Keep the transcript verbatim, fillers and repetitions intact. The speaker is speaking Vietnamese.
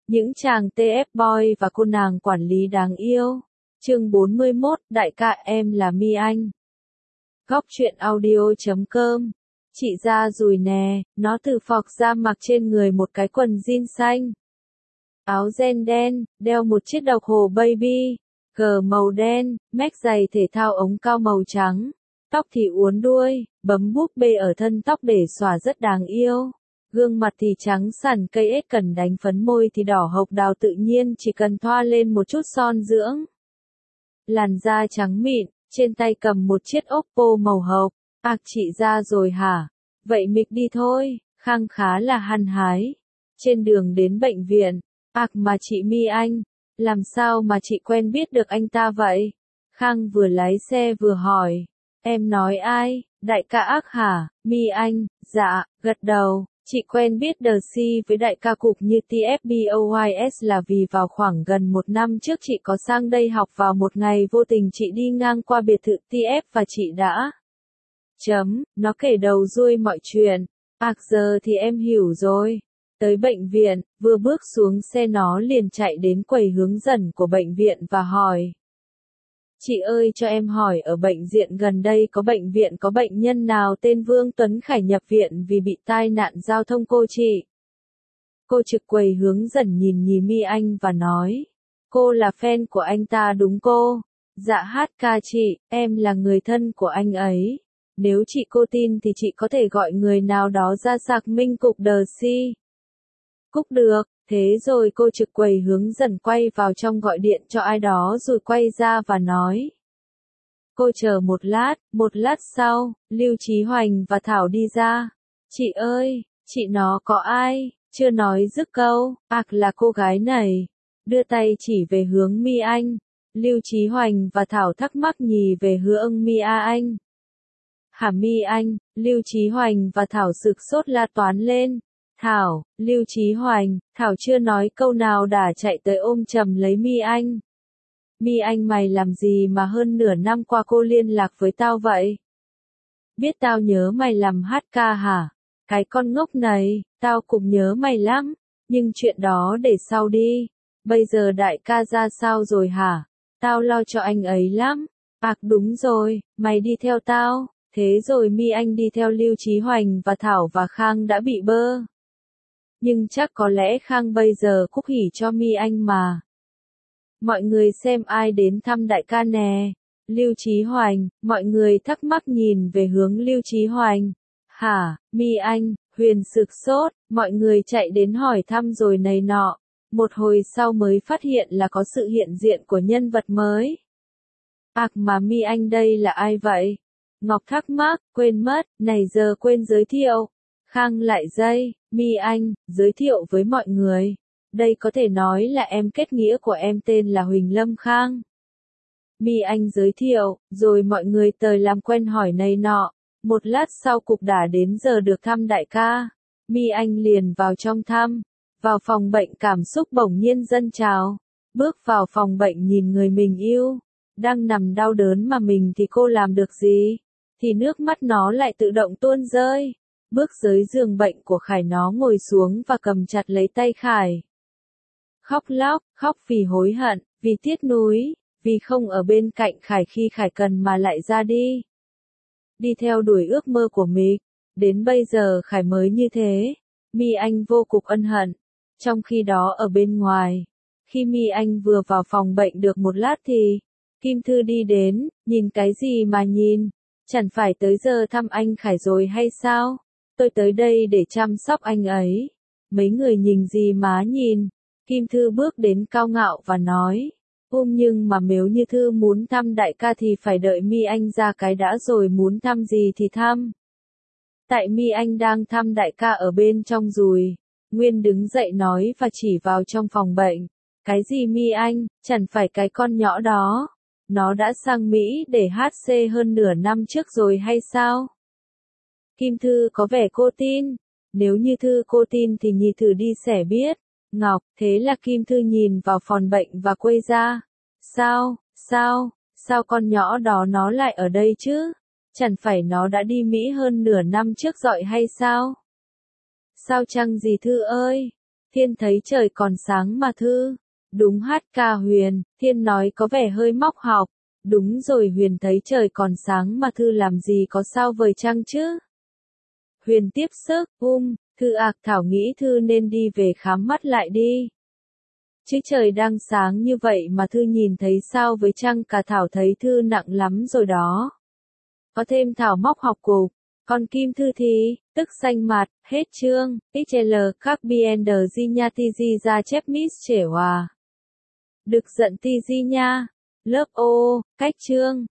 Những chàng tê ép boy và cô nàng quản lý đáng yêu. Chương bốn mươi mốt, đại ca em là My Anh. Góc truyện audio chấm com. Chị ra rồi nè, nó từ phọc ra mặc trên người một cái quần jean xanh. Áo ren đen, đeo một chiếc đồng hồ baby, cờ màu đen, mech giày thể thao ống cao màu trắng. Tóc thì uốn đuôi, bấm búp bê ở thân tóc để xõa rất đáng yêu. Gương mặt thì trắng sẳn cây ếch cần đánh phấn, môi thì đỏ hộc đào tự nhiên chỉ cần thoa lên một chút son dưỡng. Làn da trắng mịn, trên tay cầm một chiếc Oppo màu hồng. Ác chị ra rồi hả? Vậy mịch đi thôi, Khang khá là hăng hái. Trên đường đến bệnh viện, ác mà chị My Anh, làm sao mà chị quen biết được anh ta vậy? Khang vừa lái xe vừa hỏi, em nói ai, đại ca ác hả? My Anh, dạ, gật đầu. Chị quen biết The C với đại ca cục như tê ép boys là vì vào khoảng gần một năm trước chị có sang đây học vào một ngày vô tình chị đi ngang qua biệt thự tê ép và chị đã chấm, nó kể đầu xuôi mọi chuyện. Ác giờ thì em hiểu rồi. Tới bệnh viện, vừa bước xuống xe nó liền chạy đến quầy hướng dẫn của bệnh viện và hỏi. Chị ơi cho em hỏi ở bệnh viện gần đây có bệnh viện có bệnh nhân nào tên Vương Tuấn Khải nhập viện vì bị tai nạn giao thông cô chị? Cô trực quầy hướng dẫn nhìn nhì My Anh và nói. Cô là fan của anh ta đúng cô? Dạ hát ca chị, em là người thân của anh ấy. Nếu chị cô tin thì chị có thể gọi người nào đó ra xác minh cục The C. Cúc được. Thế rồi cô trực quầy hướng dẫn quay vào trong gọi điện cho ai đó rồi quay ra và nói. Cô chờ một lát, một lát sau, Lưu Chí Hoành và Thảo đi ra. Chị ơi, chị nó có ai? Chưa nói dứt câu, ác là cô gái này. Đưa tay chỉ về hướng My Anh. Lưu Chí Hoành và Thảo thắc mắc nhì về hướng My Anh. Hả My Anh, Lưu Chí Hoành và Thảo sực sốt la toán lên. Thảo, Lưu Chí Hoành, Thảo chưa nói câu nào đã chạy tới ôm chầm lấy My Anh. My Anh mày làm gì mà hơn nửa năm qua cô liên lạc với tao vậy? Biết tao nhớ mày làm hát ca hả? Cái con ngốc này, tao cũng nhớ mày lắm, nhưng chuyện đó để sau đi. Bây giờ đại ca ra sao rồi hả? Tao lo cho anh ấy lắm. Ác đúng rồi, mày đi theo tao. Thế rồi My Anh đi theo Lưu Chí Hoành và Thảo và Khang đã bị bơ. Nhưng chắc có lẽ Khang bây giờ khúc hỉ cho My Anh mà. Mọi người xem ai đến thăm đại ca nè. Lưu Chí Hoành, mọi người thắc mắc nhìn về hướng Lưu Chí Hoành. Hả, My Anh, Huyền sực sốt, mọi người chạy đến hỏi thăm rồi này nọ. Một hồi sau mới phát hiện là có sự hiện diện của nhân vật mới. Ác mà My Anh đây là ai vậy? Ngọc thắc mắc, quên mất, này giờ quên giới thiệu. Khang lại dây, My Anh, giới thiệu với mọi người. Đây có thể nói là em kết nghĩa của em tên là Huỳnh Lâm Khang. My Anh giới thiệu, rồi mọi người tới làm quen hỏi này nọ. Một lát sau cục đã đến giờ được thăm đại ca. My Anh liền vào trong thăm. Vào phòng bệnh cảm xúc bỗng nhiên dâng trào. Bước vào phòng bệnh nhìn người mình yêu. Đang nằm đau đớn mà mình thì cô làm được gì? Thì nước mắt nó lại tự động tuôn rơi. Bước dưới giường bệnh của Khải nó ngồi xuống và cầm chặt lấy tay Khải. Khóc lóc, khóc vì hối hận, vì tiếc nuối, vì không ở bên cạnh Khải khi Khải cần mà lại ra đi. Đi theo đuổi ước mơ của mình, đến bây giờ Khải mới như thế. My Anh vô cùng ân hận. Trong khi đó ở bên ngoài, khi My Anh vừa vào phòng bệnh được một lát thì, Kim Thư đi đến, nhìn cái gì mà nhìn, chẳng phải tới giờ thăm anh Khải rồi hay sao? Tôi tới đây để chăm sóc anh ấy. Mấy người nhìn gì má nhìn. Kim Thư bước đến cao ngạo và nói. Ôm nhưng mà nếu như Thư muốn thăm đại ca thì phải đợi My Anh ra cái đã rồi muốn thăm gì thì thăm. Tại My Anh đang thăm đại ca ở bên trong rồi. Nguyên đứng dậy nói và chỉ vào trong phòng bệnh. Cái gì My Anh, chẳng phải cái con nhỏ đó. Nó đã sang Mỹ để hát xê hơn nửa năm trước rồi hay sao? Kim Thư có vẻ cô tin. Nếu như Thư cô tin thì nhì thử đi sẽ biết. Ngọc, thế là Kim Thư nhìn vào phòng bệnh và quay ra. Sao, sao, sao con nhỏ đó nó lại ở đây chứ? Chẳng phải nó đã đi Mỹ hơn nửa năm trước rồi hay sao? Sao chăng gì Thư ơi? Thiên thấy trời còn sáng mà Thư. Đúng hát ca Huyền, Thiên nói có vẻ hơi móc học. Đúng rồi Huyền thấy trời còn sáng mà Thư làm gì có sao vời trăng chứ? Huyền tiếp sức, um, Thư ạc Thảo nghĩ Thư nên đi về khám mắt lại đi. Chứ trời đang sáng như vậy mà Thư nhìn thấy sao với trăng cả Thảo thấy Thư nặng lắm rồi đó. Có thêm Thảo móc học cục, còn Kim Thư thì, tức xanh mặt, hết chương, ích lờ các biên di nha ti di ra chép miss trẻ hòa. Được giận ti di nha, lớp ô, cách chương.